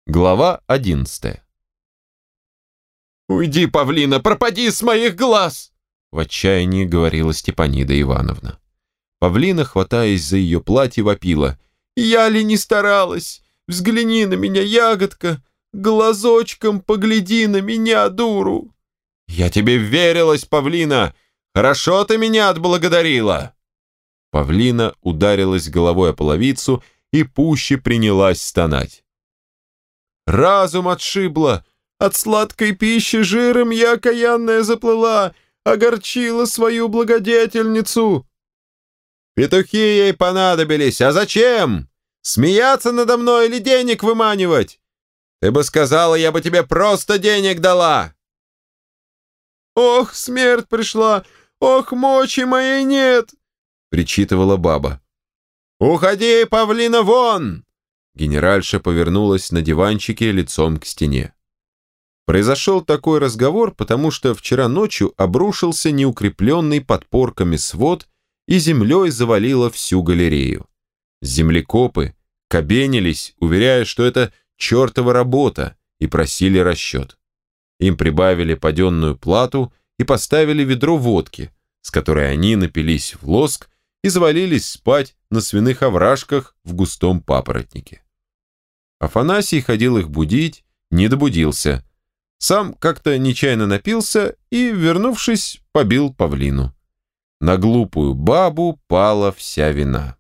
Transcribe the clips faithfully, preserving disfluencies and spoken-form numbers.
Глава одиннадцатая. «Уйди, павлина, пропади с моих глаз!» В отчаянии говорила Степанида Ивановна. Павлина, хватаясь за ее платье, вопила: «Я ли не старалась? Взгляни на меня, ягодка! Глазочком погляди на меня, дуру!» «Я тебе верилась, павлина! Хорошо ты меня отблагодарила!» Павлина ударилась головой о половицу и пуще принялась стонать. «Разум отшибла! От сладкой пищи жиром я окаянная заплыла, огорчила свою благодетельницу!» «Петухи ей понадобились, а зачем? Смеяться надо мной или денег выманивать? Ты бы сказала, я бы тебе просто денег дала!» «Ох, смерть пришла! Ох, мочи моей нет!» — причитывала баба. «Уходи, павлина, вон!» Генеральша повернулась на диванчике лицом к стене. Произошел такой разговор, потому что вчера ночью обрушился неукрепленный подпорками свод и землей завалило всю галерею. Землекопы кабенились, уверяя, что это чертова работа, и просили расчет. Им прибавили паденную плату и поставили ведро водки, с которой они напились в лоск и завалились спать на свиных овражках в густом папоротнике. Афанасий ходил их будить, не добудился. Сам как-то нечаянно напился и, вернувшись, побил павлину. На глупую бабу пала вся вина.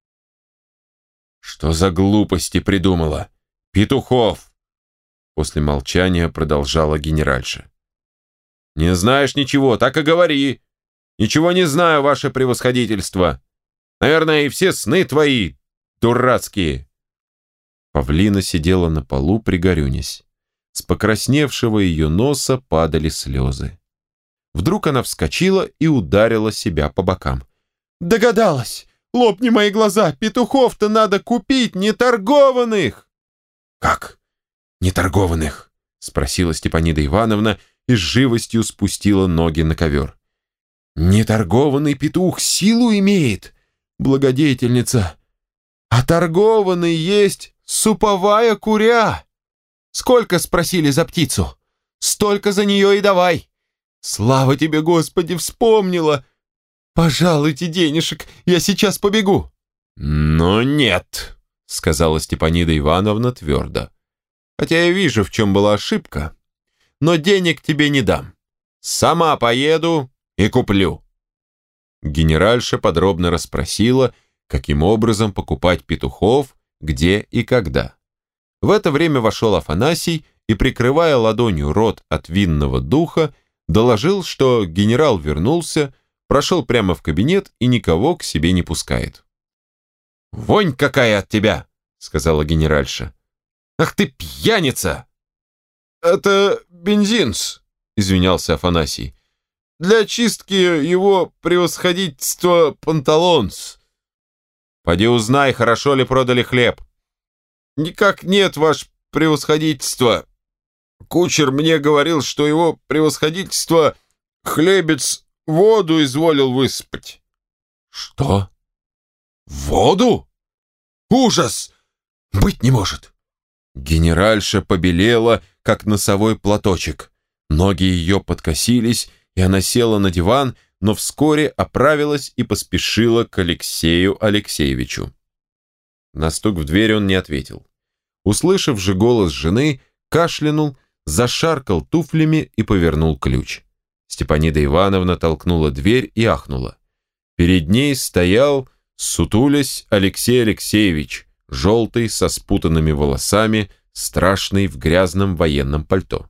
«Что за глупости придумала? Петухов!» После молчания продолжала генеральша. «Не знаешь ничего, так и говори. Ничего не знаю, ваше превосходительство. Наверное, и все сны твои дурацкие». Павлина сидела на полу, пригорюнясь. С покрасневшего ее носа падали слезы. Вдруг она вскочила и ударила себя по бокам. «Догадалась! Лопни мои глаза! Петухов-то надо купить, неторгованных!» «Как? Неторгованных?» — спросила Степанида Ивановна и с живостью спустила ноги на ковер. «Неторгованный петух силу имеет, благодетельница, а торгованный есть суповая куря. Сколько спросили за птицу? Столько за нее и давай. Слава тебе, Господи, вспомнила! Пожалуйте денежек, я сейчас побегу». «Но нет», — сказала Степанида Ивановна твердо. «Хотя я вижу, в чем была ошибка, но денег тебе не дам. Сама поеду и куплю». Генеральша подробно расспросила, каким образом покупать петухов, где и когда. В это время вошел Афанасий и, прикрывая ладонью рот от винного духа, доложил, что генерал вернулся, прошел прямо в кабинет и никого к себе не пускает. «Вонь какая от тебя!» — сказала генеральша. «Ах ты пьяница!» «Это бензин-с», — извинялся Афанасий. «Для чистки его превосходительства панталон-с». «Поди узнай, хорошо ли продали хлеб». «Никак нет, ваше превосходительство. Кучер мне говорил, что его превосходительство хлебец воду изволил высыпать». «Что? Воду? Ужас! Быть не может!» Генеральша побелела, как носовой платочек. Ноги ее подкосились, и она села на диван, но вскоре оправилась и поспешила к Алексею Алексеевичу. На стук в дверь он не ответил. Услышав же голос жены, кашлянул, зашаркал туфлями и повернул ключ. Степанида Ивановна толкнула дверь и ахнула. Перед ней стоял, сутулясь, Алексей Алексеевич, желтый, со спутанными волосами, страшный в грязном военном пальто.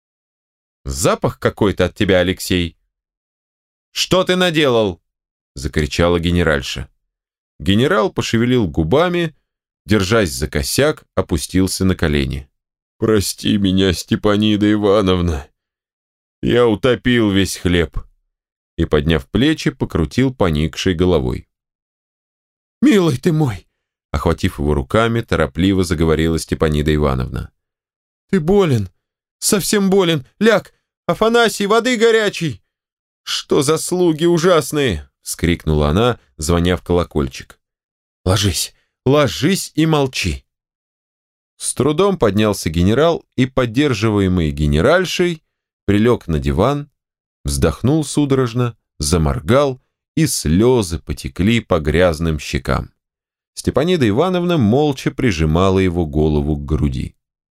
«Запах какой-то от тебя, Алексей!» «Что ты наделал?» — закричала генеральша. Генерал пошевелил губами, держась за косяк, опустился на колени. «Прости меня, Степанида Ивановна, я утопил весь хлеб», и, подняв плечи, покрутил поникшей головой. «Милый ты мой!» Охватив его руками, торопливо заговорила Степанида Ивановна. «Ты болен, совсем болен. Ляг, Афанасий, воды горячей!» «Что за слуги ужасные!» — вскрикнула она, звоня в колокольчик. «Ложись, ложись и молчи!» С трудом поднялся генерал и, поддерживаемый генеральшей, прилег на диван, вздохнул судорожно, заморгал, и слезы потекли по грязным щекам. Степанида Ивановна молча прижимала его голову к груди.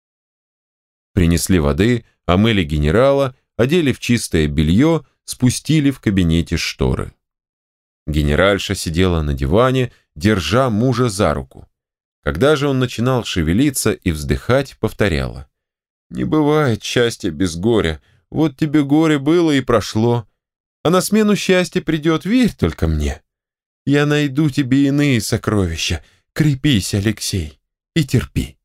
Принесли воды, омыли генерала, одели в чистое белье, спустили в кабинете шторы. Генеральша сидела на диване, держа мужа за руку. Когда же он начинал шевелиться и вздыхать, повторяла: «Не бывает счастья без горя. Вот тебе горе было и прошло. А на смену счастья придет, верь только мне. Я найду тебе иные сокровища. Крепись, Алексей, и терпи».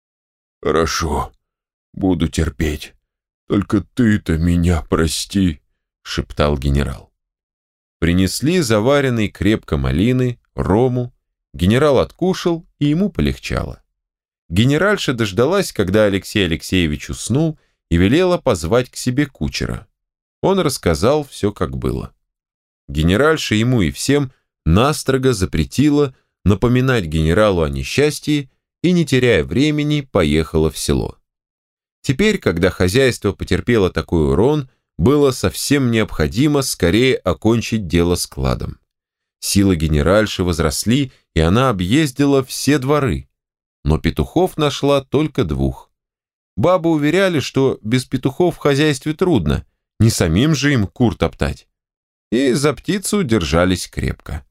«Хорошо, буду терпеть. Только ты-то меня прости», — шептал генерал. Принесли заваренной крепко малины, рому. Генерал откушал, и ему полегчало. Генеральша дождалась, когда Алексей Алексеевич уснул, и велела позвать к себе кучера. Он рассказал все, как было. Генеральша ему и всем настрого запретила напоминать генералу о несчастье и, не теряя времени, поехала в село. Теперь, когда хозяйство потерпело такой урон, было совсем необходимо скорее окончить дело с кладом. Силы генеральши возросли, и она объездила все дворы, но петухов нашла только двух. Бабы уверяли, что без петухов в хозяйстве трудно, не самим же им кур топтать, и за птицу держались крепко.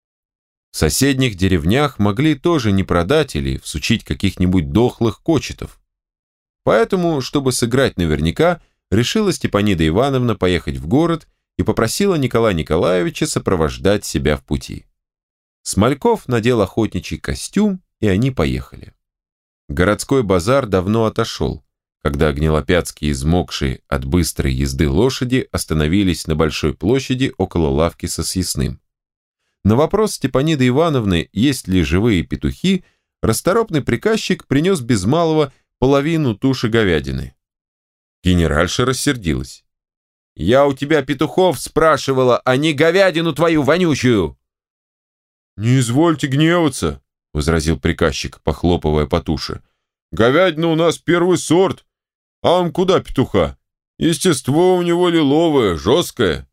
В соседних деревнях могли тоже не продать или всучить каких-нибудь дохлых кочетов. Поэтому, чтобы сыграть наверняка, решила Степанида Ивановна поехать в город и попросила Николая Николаевича сопровождать себя в пути. Смольков надел охотничий костюм, и они поехали. Городской базар давно отошел, когда гнилопятские, измокшие от быстрой езды лошади, остановились на большой площади около лавки со съестным. На вопрос Степаниды Ивановны, есть ли живые петухи, расторопный приказчик принес без малого половину туши говядины. Генеральша рассердилась. «Я у тебя петухов спрашивала, а не говядину твою вонючую!» «Не извольте гневаться», — возразил приказчик, похлопывая по туше. «Говядина у нас первый сорт, а вам куда петуха? Естество у него лиловое, жесткое».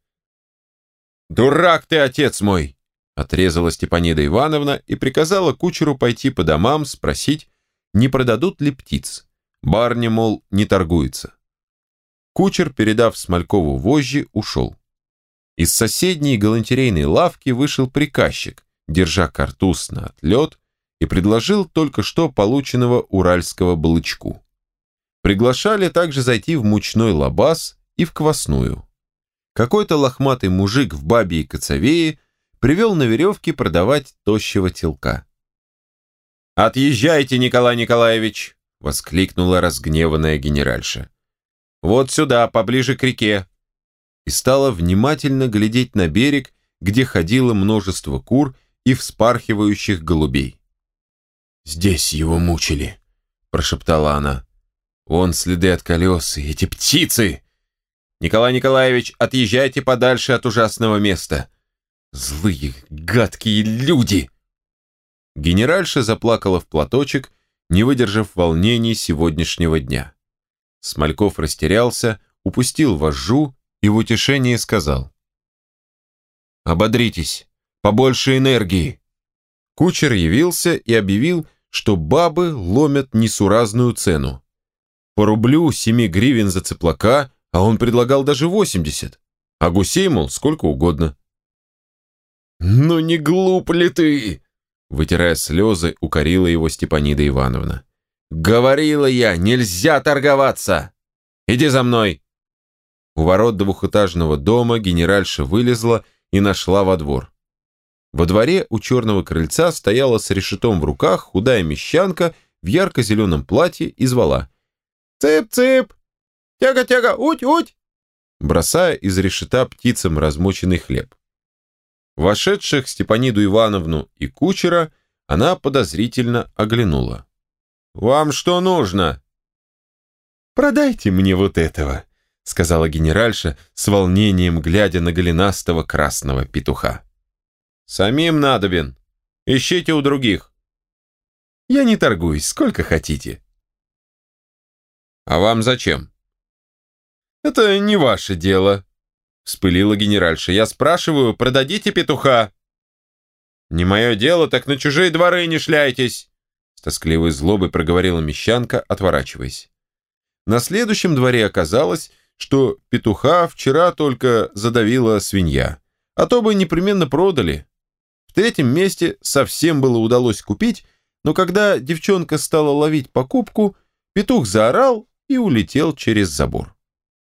«Дурак ты, отец мой!» — отрезала Степанида Ивановна и приказала кучеру пойти по домам, спросить, не продадут ли птиц. Барня, мол, не торгуется. Кучер, передав Смолькову вожжи, ушел. Из соседней галантерейной лавки вышел приказчик, держа картуз на отлет, и предложил только что полученного уральского балычку. Приглашали также зайти в мучной лабаз и в квасную. Какой-то лохматый мужик в бабьей коцовее привел на веревке продавать тощего телка. «Отъезжайте, Николай Николаевич!» — воскликнула разгневанная генеральша. «Вот сюда, поближе к реке!» И стала внимательно глядеть на берег, где ходило множество кур и вспархивающих голубей. «Здесь его мучили», — прошептала она. «Вон следы от колес и эти птицы! Николай Николаевич, отъезжайте подальше от ужасного места! Злые, гадкие люди!» Генеральша заплакала в платочек, не выдержав волнений сегодняшнего дня. Смольков растерялся, упустил вожжу и в утешении сказал: «Ободритесь, побольше энергии». Кучер явился и объявил, что бабы ломят несуразную цену. По рублю семи гривен за цыплака, а он предлагал даже восемьдесят, а гусей, мол, сколько угодно. «Ну не глуп ли ты?» Вытирая слезы, укорила его Степанида Ивановна. «Говорила я, нельзя торговаться! Иди за мной!» У ворот двухэтажного дома генеральша вылезла и нашла во двор. Во дворе у черного крыльца стояла с решетом в руках худая мещанка в ярко-зеленом платье и звала: «Цып-цып! Тяга-тяга! Уть-уть!» бросая из решета птицам размоченный хлеб. Вошедших Степаниду Ивановну и кучера она подозрительно оглянула. «Вам что нужно?» «Продайте мне вот этого», — сказала генеральша с волнением, глядя на голенастого красного петуха. «Самим надобен. Ищите у других». «Я не торгуюсь, сколько хотите», А вам зачем? Это не ваше дело, вспылила генеральша. Я спрашиваю, продадите петуха? Не мое дело, так на чужие дворы не шляйтесь, с тоскливой злобой проговорила мещанка, отворачиваясь. На следующем дворе оказалось, что петуха вчера только задавила свинья, а то бы непременно продали. В третьем месте совсем было удалось купить, но когда девчонка стала ловить покупку, петух заорал и улетел через забор.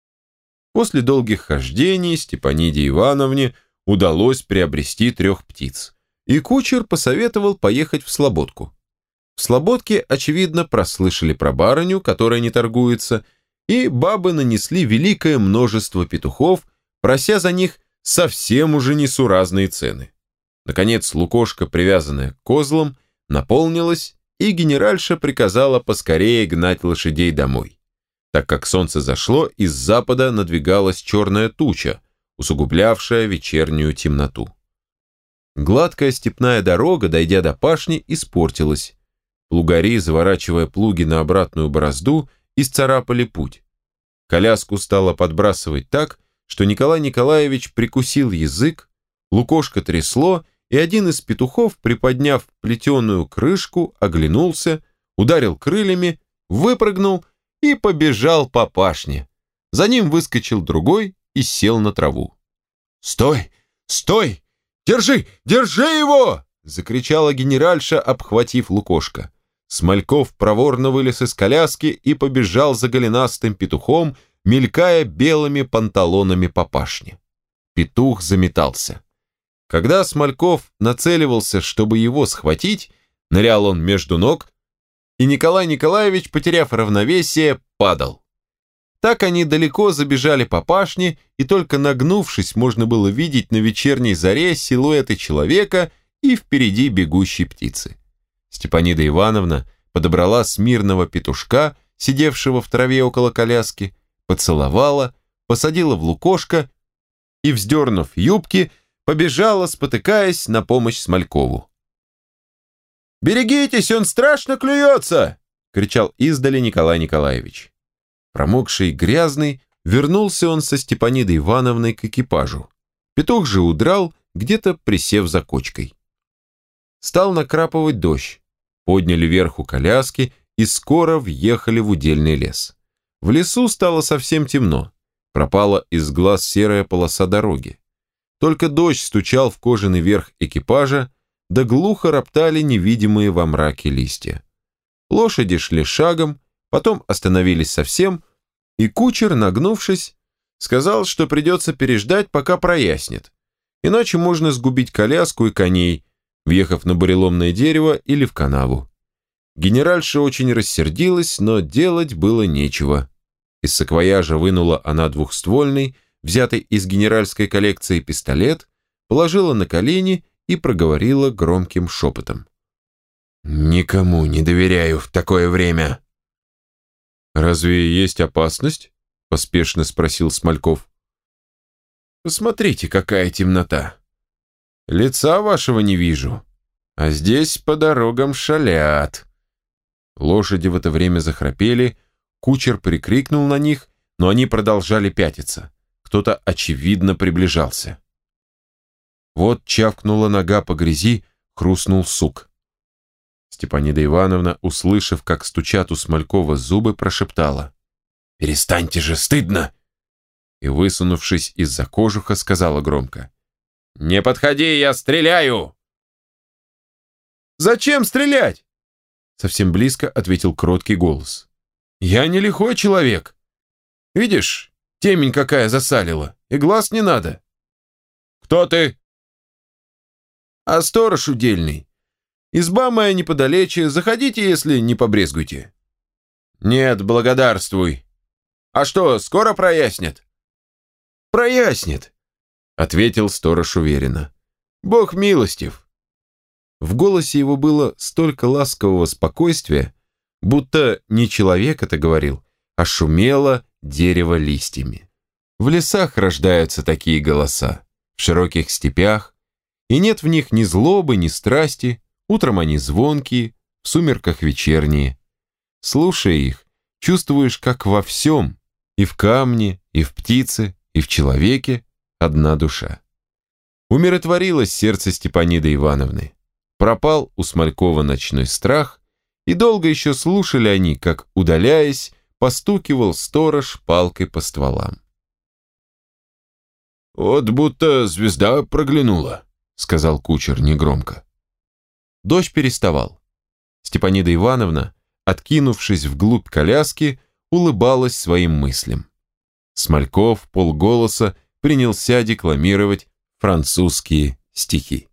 После долгих хождений Степаниде Ивановне удалось приобрести трех птиц, и кучер посоветовал поехать в Слободку. В Слободке, очевидно, прослышали про барыню, которая не торгуется, и бабы нанесли великое множество петухов, прося за них совсем уже несуразные цены. Наконец лукошко, привязанное к козлам, наполнилось, и генеральша приказала поскорее гнать лошадей домой, так как солнце зашло и с запада надвигалась черная туча, усугублявшая вечернюю темноту. Гладкая степная дорога, дойдя до пашни, испортилась. Плугари, заворачивая плуги на обратную борозду, исцарапали путь. Коляску стало подбрасывать так, что Николай Николаевич прикусил язык, лукошко трясло, и один из петухов, приподняв плетеную крышку, оглянулся, ударил крыльями, выпрыгнул и побежал по пашне. За ним выскочил другой и сел на траву. «Стой! Стой! Держи! Держи его!» — закричала генеральша, обхватив лукошко. Смольков проворно вылез из коляски и побежал за голенастым петухом, мелькая белыми панталонами по пашне. Петух заметался. Когда Смольков нацеливался, чтобы его схватить, нырял он между ног, и Николай Николаевич, потеряв равновесие, падал. Так они далеко забежали по пашне, и только нагнувшись, можно было видеть на вечерней заре силуэты человека и впереди бегущей птицы. Степанида Ивановна подобрала смирного петушка, сидевшего в траве около коляски, поцеловала, посадила в лукошко и, вздернув юбки, побежала, спотыкаясь, на помощь Смолькову. «Берегитесь, он страшно клюется!» — кричал издали Николай Николаевич. Промокший и грязный, вернулся он со Степанидой Ивановной к экипажу. Петух же удрал, где-то присев за кочкой. Стал накрапывать дождь. Подняли вверху коляски и скоро въехали в удельный лес. В лесу стало совсем темно. Пропала из глаз серая полоса дороги. Только дождь стучал в кожаный верх экипажа, да глухо роптали невидимые во мраке листья. Лошади шли шагом, потом остановились совсем, и кучер, нагнувшись, сказал, что придется переждать, пока прояснит, иначе можно сгубить коляску и коней, въехав на буреломное дерево или в канаву. Генеральша очень рассердилась, но делать было нечего. Из саквояжа вынула она двухствольный, взятый из генеральской коллекции пистолет, положила на колени и проговорила громким шепотом. «Никому не доверяю в такое время». «Разве есть опасность?» — поспешно спросил Смольков. «Посмотрите, какая темнота. Лица вашего не вижу, а здесь по дорогам шалят». Лошади в это время захрапели, кучер прикрикнул на них, но они продолжали пятиться. Кто-то, очевидно, приближался. Вот чавкнула нога по грязи, хрустнул сук. Степанида Ивановна, услышав, как стучат у Смолькова зубы, прошептала: «Перестаньте же, стыдно!» И, высунувшись из-за кожуха, сказала громко: «Не подходи, я стреляю!» «Зачем стрелять?» Совсем близко ответил кроткий голос. «Я не лихой человек. Видишь, темень какая засалила, и глаз не надо». «Кто ты?» «А сторож удельный. Изба моя неподалече, заходите, если не побрезгуйте». «Нет, благодарствуй. А что, скоро прояснит?» «Прояснит», — ответил сторож уверенно. «Бог милостив». В голосе его было столько ласкового спокойствия, будто не человек это говорил, а шумело дерево листьями. В лесах рождаются такие голоса, в широких степях, и нет в них ни злобы, ни страсти, утром они звонкие, в сумерках вечерние. Слушая их, чувствуешь, как во всем, и в камне, и в птице, и в человеке, одна душа. Умиротворилось сердце Степаниды Ивановны. Пропал у Смолькова ночной страх, и долго еще слушали они, как, удаляясь, постукивал сторож палкой по стволам. «Вот будто звезда проглянула», — сказал кучер негромко. Дождь переставал. Степанида Ивановна, откинувшись вглубь коляски, улыбалась своим мыслям. Смольков полголоса принялся декламировать французские стихи.